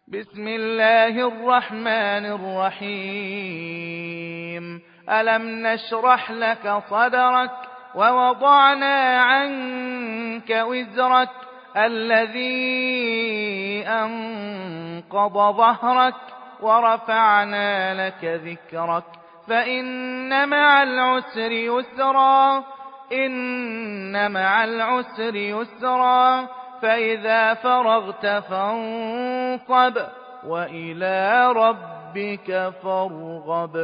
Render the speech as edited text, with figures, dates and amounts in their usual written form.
بسم الله الرحمن الرحيم ألم نشرح لك صدرك ووضعنا عنك وزرك الذي أنقض ظهرك ورفعنا لك ذكرك فإن مع العسر يسرا إن مع العسر يسرا فإذا فرغت فانصب وإلى ربك فارغب